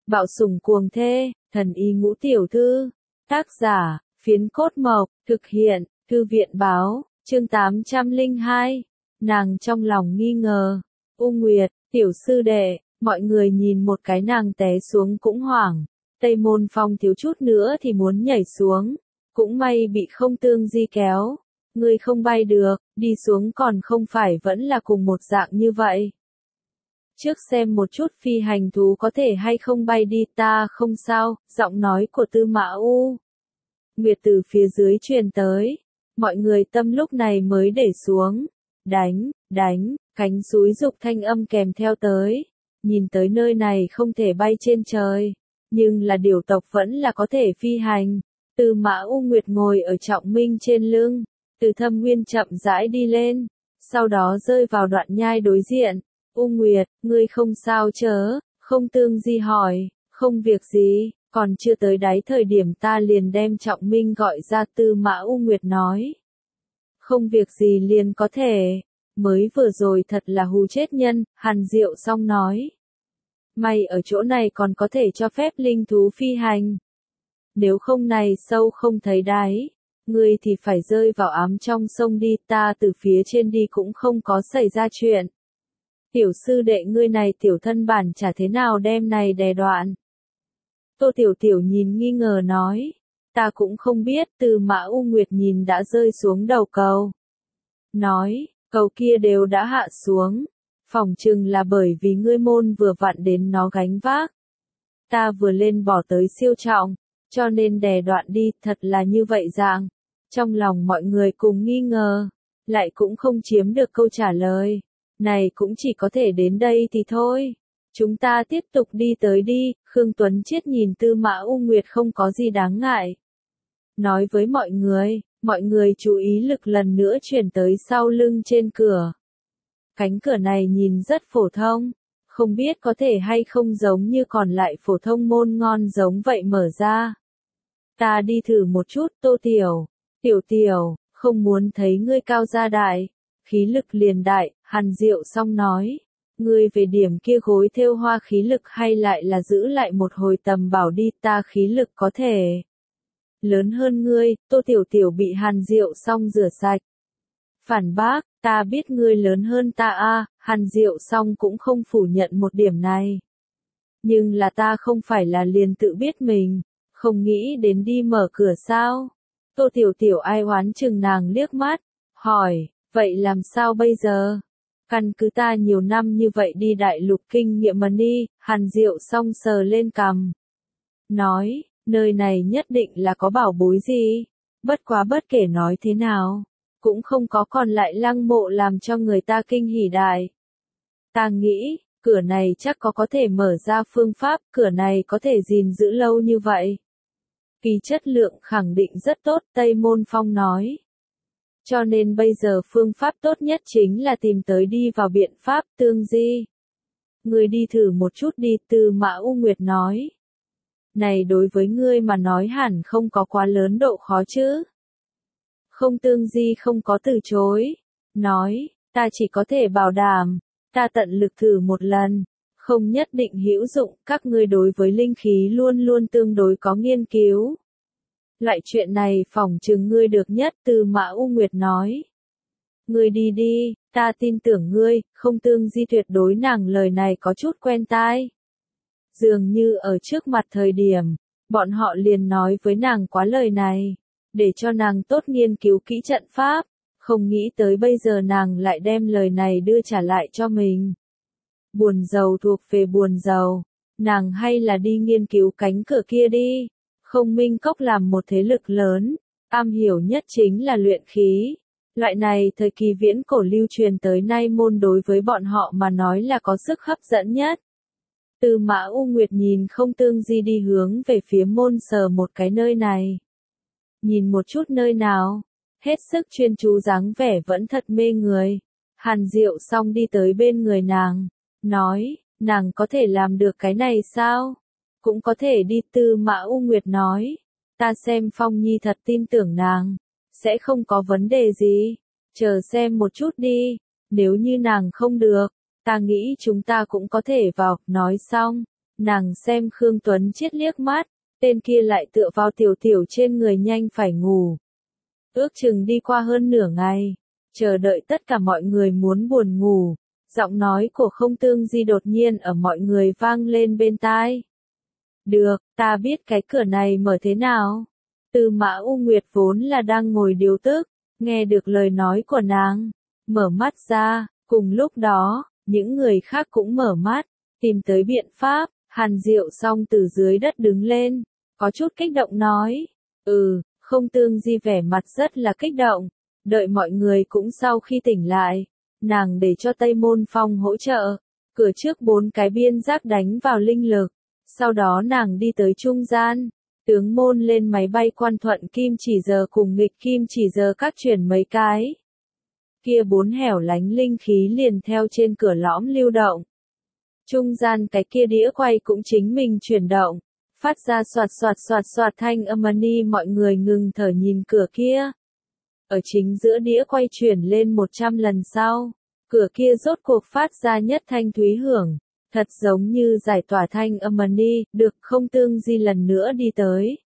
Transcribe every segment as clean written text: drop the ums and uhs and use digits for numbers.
Bạo sủng cuồng thê, thần y ngũ tiểu thư. Tác giả, Phiến Cốt Mộc, thực hiện, Thư viện báo, chương 802. Nàng trong lòng nghi ngờ. U Nguyệt, tiểu sư đệ, mọi người nhìn một cái nàng té xuống cũng hoảng. Tây Môn Phong thiếu chút nữa thì muốn nhảy xuống. Cũng may bị Không Tương Di kéo. Ngươi không bay được, đi xuống còn không phải vẫn là cùng một dạng như vậy. Trước xem một chút phi hành thú có thể hay không bay đi, ta không sao, giọng nói của Tư Mã U Nguyệt từ phía dưới truyền tới. Mọi người tâm lúc này mới để xuống. Đánh, cánh xúi dục thanh âm kèm theo tới. Nhìn tới nơi này không thể bay trên trời, nhưng là điểu tộc vẫn là có thể phi hành. Tư Mã U Nguyệt ngồi ở Trọng Minh trên lưng, từ Thâm Nguyên chậm rãi đi lên, sau đó rơi vào đoạn nhai đối diện. U Nguyệt, ngươi không sao chớ? Không Tương Di hỏi. Không việc gì, còn chưa tới đáy thời điểm ta liền đem Trọng Minh gọi ra. Tư Mã U Nguyệt nói. Không việc gì liền có thể. Mới vừa rồi thật là hù chết nhân, Hàn Diệu Song nói. May ở chỗ này còn có thể cho phép linh thú phi hành. Nếu không này sâu không thấy đáy, ngươi thì phải rơi vào ám trong sông đi, ta từ phía trên đi cũng không có xảy ra chuyện. Tiểu sư đệ ngươi này tiểu thân bản chả thế nào đem này đè đoạn. Tô Tiểu Tiểu nhìn nghi ngờ nói. Ta cũng không biết. Tư Mã U Nguyệt nhìn đã rơi xuống đầu cầu. Nói, cầu kia đều đã hạ xuống. Phỏng chừng là bởi vì ngươi môn vừa vặn đến nó gánh vác. Ta vừa lên bỏ tới siêu trọng, cho nên đè đoạn đi, thật là như vậy dạng. Trong lòng mọi người cùng nghi ngờ, lại cũng không chiếm được câu trả lời. Này cũng chỉ có thể đến đây thì thôi. Chúng ta tiếp tục đi tới đi. Khương Tuấn Chiết nhìn Tư Mã U Nguyệt không có gì đáng ngại. Nói với mọi người chú ý lực lần nữa chuyển tới sau lưng trên cửa. Cánh cửa này nhìn rất phổ thông, không biết có thể hay không giống như còn lại phổ thông môn ngon giống vậy mở ra. Ta đi thử một chút. Tô Tiểu, không muốn thấy ngươi cao gia đại, khí lực liền đại. Hàn Diệu Song nói, ngươi về điểm kia gối thêu hoa khí lực hay lại là giữ lại một hồi tầm bảo đi, ta khí lực có thể lớn hơn ngươi. Tô Tiểu bị Hàn Diệu Song rửa sạch. Phản bác, ta biết ngươi lớn hơn ta a. Hàn Diệu Song cũng không phủ nhận một điểm này. Nhưng là ta không phải là liền tự biết mình, không nghĩ đến đi mở cửa sao? Tô Tiểu ai oán chừng nàng liếc mắt, hỏi, vậy làm sao bây giờ? Căn cứ ta nhiều năm như vậy đi đại lục kinh nghiệm mà đi. Hàn Diệu Song sờ lên cằm. Nói, nơi này nhất định là có bảo bối gì. Bất quá bất kể nói thế nào, cũng không có còn lại lăng mộ làm cho người ta kinh hỉ đại. Ta nghĩ, cửa này chắc có thể mở ra phương pháp, cửa này có thể gìn giữ lâu như vậy. Kỳ chất lượng khẳng định rất tốt, Tây Môn Phong nói. Cho nên bây giờ phương pháp tốt nhất chính là tìm tới đi vào biện pháp. Tương Di, ngươi đi thử một chút đi. Tư Mã U Nguyệt nói. Này đối với ngươi mà nói hẳn không có quá lớn độ khó chứ. Không Tương Di không có từ chối. Nói, ta chỉ có thể bảo đảm, ta tận lực thử một lần, không nhất định hữu dụng. Các ngươi đối với linh khí luôn luôn tương đối có nghiên cứu. Loại chuyện này phỏng chừng ngươi được nhất. Tư Mã U Nguyệt nói. Ngươi đi đi, ta tin tưởng ngươi. Không Tương Di tuyệt đối nàng lời này có chút quen tai. Dường như ở trước mặt thời điểm, bọn họ liền nói với nàng quá lời này, để cho nàng tốt nghiên cứu kỹ trận pháp. Không nghĩ tới bây giờ nàng lại đem lời này đưa trả lại cho mình. Buồn rầu thuộc về buồn rầu, nàng hay là đi nghiên cứu cánh cửa kia đi. Không Minh Cốc làm một thế lực lớn, am hiểu nhất chính là luyện khí. Loại này thời kỳ viễn cổ lưu truyền tới nay môn đối với bọn họ mà nói là có sức hấp dẫn nhất. Tư Mã U Nguyệt nhìn Không Tương Di đi hướng về phía môn sờ một cái nơi này. Nhìn một chút nơi nào, hết sức chuyên chú dáng vẻ vẫn thật mê người. Hàn Diệu Song đi tới bên người nàng, nói, nàng có thể làm được cái này sao? Cũng có thể đi. Tư Mã U Nguyệt nói, ta xem Phong Nhi thật tin tưởng nàng, sẽ không có vấn đề gì, chờ xem một chút đi, nếu như nàng không được, ta nghĩ chúng ta cũng có thể vào. Nói xong, Nàng xem Khương Tuấn Chiết liếc mắt, tên kia lại tựa vào tiểu tiểu trên người nhanh phải ngủ. Ước chừng đi qua hơn nửa ngày, chờ đợi tất cả mọi người muốn buồn ngủ, giọng nói của Không Tương Di đột nhiên ở mọi người vang lên bên tai. Được, ta biết cái cửa này mở thế nào. Tư Mã U Nguyệt vốn là đang ngồi điều tức, nghe được lời nói của nàng, mở mắt ra, cùng lúc đó, những người khác cũng mở mắt, tìm tới biện pháp. Hàn Diệu Song từ dưới đất đứng lên, có chút kích động nói, Không Tương Di vẻ mặt rất là kích động, đợi mọi người cũng sau khi tỉnh lại, nàng để cho Tây Môn Phong hỗ trợ, cửa trước 4 cái biên giác đánh vào linh lực, sau đó nàng đi tới trung gian, tướng môn lên máy bay Quan Thuận Kim Chỉ Giờ cùng Nghịch Kim Chỉ Giờ các chuyển mấy cái. Kia 4 hẻo lánh linh khí liền theo trên cửa lõm lưu động. Trung gian cái kia đĩa quay cũng chính mình chuyển động, phát ra soạt thanh âm ni, mọi người ngừng thở nhìn cửa kia. Ở chính giữa đĩa quay chuyển lên 100 lần sau, cửa kia rốt cuộc phát ra nhất thanh thúy hưởng, thật giống như giải tỏa thanh âm ni, được Không Tương Di lần nữa đi tới.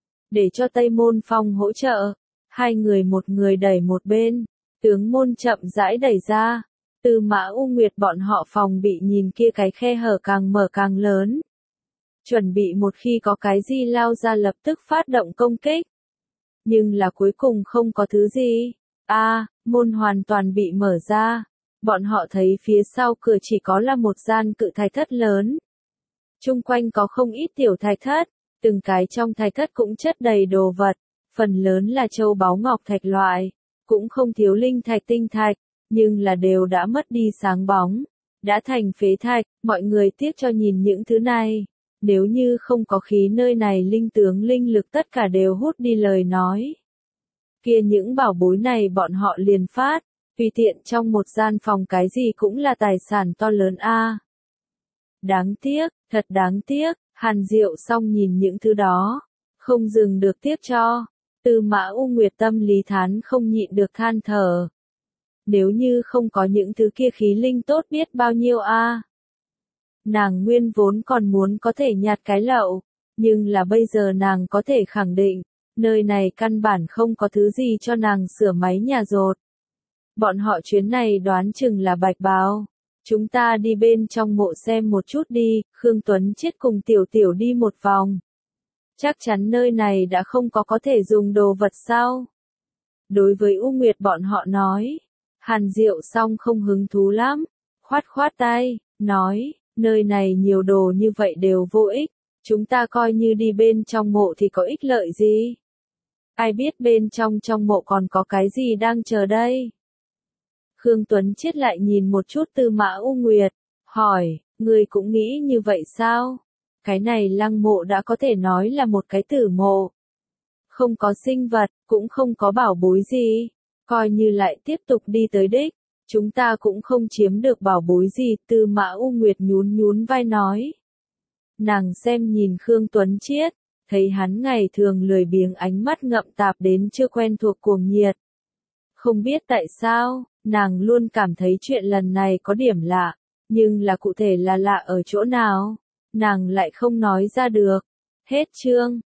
Để cho Tây Môn Phong hỗ trợ, hai người một người đẩy một bên, tướng môn chậm rãi đẩy ra. Tư Mã U Nguyệt bọn họ phòng bị nhìn kia cái khe hở càng mở càng lớn. Chuẩn bị một khi có cái gì lao ra lập tức phát động công kích. Nhưng là cuối cùng không có thứ gì. Môn hoàn toàn bị mở ra. Bọn họ thấy phía sau cửa chỉ có là một gian cự thạch thất lớn. Chung quanh có không ít tiểu thạch thất, từng cái trong thạch thất cũng chất đầy đồ vật, phần lớn là châu báu ngọc thạch loại, cũng không thiếu linh thạch tinh thạch. Nhưng là đều đã mất đi sáng bóng, đã thành phế thạch, mọi người tiếc cho nhìn những thứ này. Nếu như không có khí nơi này linh tướng linh lực tất cả đều hút đi lời nói. Kia những bảo bối này bọn họ liền phát, tùy tiện trong một gian phòng cái gì cũng là tài sản to lớn a. Đáng tiếc, thật đáng tiếc, Hàn Diệu Song nhìn những thứ đó, không dừng được tiếc cho. Tư Mã U Nguyệt tâm lý thán không nhịn được than thở. Nếu như không có những thứ kia khí linh tốt biết bao nhiêu a. Nàng nguyên vốn còn muốn có thể nhặt cái lậu, nhưng là bây giờ nàng có thể khẳng định, nơi này căn bản không có thứ gì cho nàng sửa máy nhà dột. Bọn họ chuyến này đoán chừng là bạch bào. Chúng ta đi bên trong mộ xem một chút đi, Khương Tuấn Chiết cùng Tiểu Tiểu đi một vòng. Chắc chắn nơi này đã không có thể dùng đồ vật sao? Đối với U Nguyệt bọn họ nói. Hàn Diệu Song không hứng thú lắm, khoát tay, nói, nơi này nhiều đồ như vậy đều vô ích, chúng ta coi như đi bên trong mộ thì có ích lợi gì? Ai biết bên trong mộ còn có cái gì đang chờ đây? Khương Tuấn Chiết lại nhìn một chút Tư Mã U Nguyệt, hỏi, người cũng nghĩ như vậy sao? Cái này lăng mộ đã có thể nói là một cái tử mộ. Không có sinh vật, cũng không có bảo bối gì. Coi như lại tiếp tục đi tới đích, chúng ta cũng không chiếm được bảo bối gì, Tư Mã U Nguyệt nhún vai nói. Nàng xem nhìn Khương Tuấn Chiết, thấy hắn ngày thường lười biếng ánh mắt ngậm tạp đến chưa quen thuộc cuồng nhiệt. Không biết tại sao, nàng luôn cảm thấy chuyện lần này có điểm lạ, nhưng là cụ thể là lạ ở chỗ nào, nàng lại không nói ra được. Hết chương.